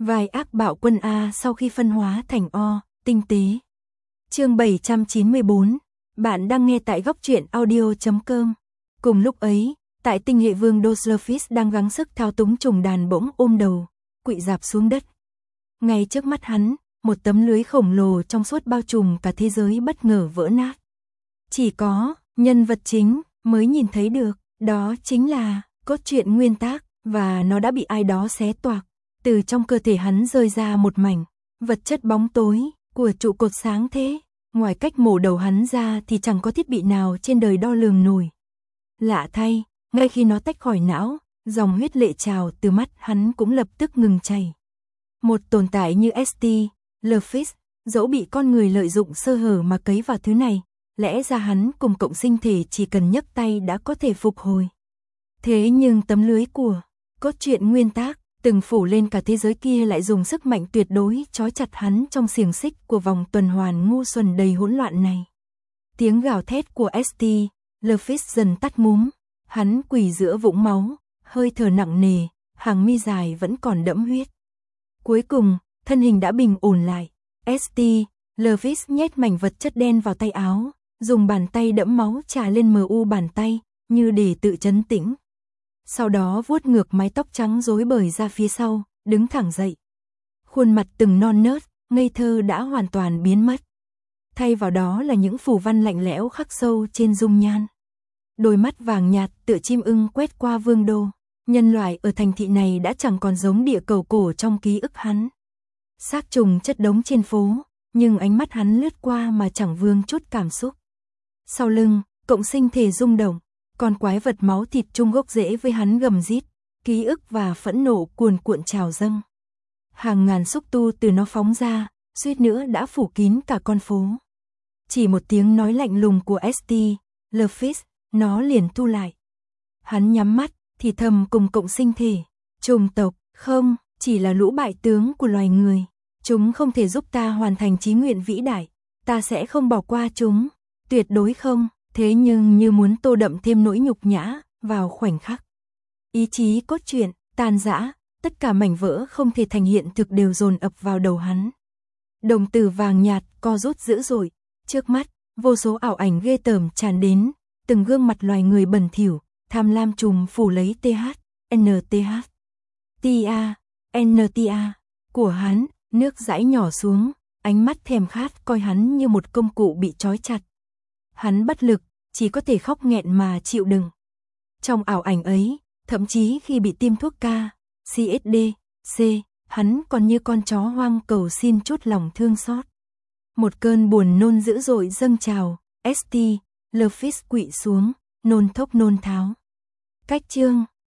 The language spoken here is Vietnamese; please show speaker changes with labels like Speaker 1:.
Speaker 1: Vai ác bạo quân A sau khi phân hóa thành O, tinh tế. Chương 794, bạn đang nghe tại góc truyện audio.com. Cùng lúc ấy, tại tinh hệ vương Doslerfis đang gắng sức thao túng trùng đàn bỗng ôm đầu, quỵ rạp xuống đất. Ngay trước mắt hắn, một tấm lưới khổng lồ trong suốt bao trùm cả thế giới bất ngờ vỡ nát. Chỉ có nhân vật chính mới nhìn thấy được, đó chính là cốt truyện nguyên tác, và nó đã bị ai đó xé toạc. Từ trong cơ thể hắn rơi ra một mảnh vật chất bóng tối của trụ cột sáng thế. Ngoài cách mổ đầu hắn ra thì chẳng có thiết bị nào trên đời đo lường nổi. Lạ thay, ngay khi nó tách khỏi não, dòng huyết lệ trào từ mắt hắn cũng lập tức ngừng chảy. Một tồn tại như Doslerfis, dẫu bị con người lợi dụng sơ hở mà cấy vào thứ này, lẽ ra hắn cùng cộng sinh thể chỉ cần nhấc tay đã có thể phục hồi. Thế nhưng tấm lưới của cốt truyện nguyên tác từng phủ lên cả thế giới kia lại dùng sức mạnh tuyệt đối trói chặt hắn trong xiềng xích của vòng tuần hoàn ngu xuẩn đầy hỗn loạn này. Tiếng gào thét của Doslerfis dần tắt ngúm, hắn quỳ giữa vũng máu, hơi thở nặng nề, hàng mi dài vẫn còn đẫm huyết. Cuối cùng, thân hình đã bình ổn lại. Doslerfis nhét mảnh vật chất đen vào tay áo, dùng bàn tay đẫm máu chà lên MU bàn tay, như để tự trấn tĩnh. Sau đó vuốt ngược mái tóc trắng rối bời ra phía sau, đứng thẳng dậy. Khuôn mặt từng non nớt, ngây thơ đã hoàn toàn biến mất. Thay vào đó là những phù văn lạnh lẽo khắc sâu trên dung nhan. Đôi mắt vàng nhạt tựa chim ưng quét qua vương đô. Nhân loại ở thành thị này đã chẳng còn giống địa cầu cổ trong ký ức hắn. Xác trùng chất đống trên phố, nhưng ánh mắt hắn lướt qua mà chẳng vương chút cảm xúc. Sau lưng, cộng sinh thể rung động. Con quái vật máu thịt chung gốc rễ với hắn gầm rít, ký ức và phẫn nộ cuồn cuộn trào dâng. Hàng ngàn xúc tu từ nó phóng ra, suýt nữa đã phủ kín cả con phố. Chỉ một tiếng nói lạnh lùng của Doslerfis, nó liền thu lại. Hắn nhắm mắt, thì thầm cùng cộng sinh thể. Chủng tộc, không, chỉ là lũ bại tướng của loài người. Chúng không thể giúp ta hoàn thành chí nguyện vĩ đại. Ta sẽ không bỏ qua chúng. Tuyệt đối không. Thế nhưng như muốn tô đậm thêm nỗi nhục nhã vào khoảnh khắc. Ý chí cốt truyện, tan rã, tất cả mảnh vỡ không thể thành hiện thực đều dồn ập vào đầu hắn. Đồng tử vàng nhạt co rút dữ dội, trước mắt, vô số ảo ảnh ghê tởm tràn đến, từng gương mặt loài người bẩn thỉu, tham lam trùm phủ lấy NTA của hắn, nước dãi nhỏ xuống, ánh mắt thèm khát coi hắn như một công cụ bị trói chặt. Hắn bất lực, chỉ có thể khóc nghẹn mà chịu đựng. Trong ảo ảnh ấy, thậm chí khi bị tiêm thuốc KCSD, hắn còn như con chó hoang cầu xin chút lòng thương xót. Một cơn buồn nôn dữ dội dâng trào, Doslerfis quỵ xuống, nôn thốc nôn tháo. Cách chương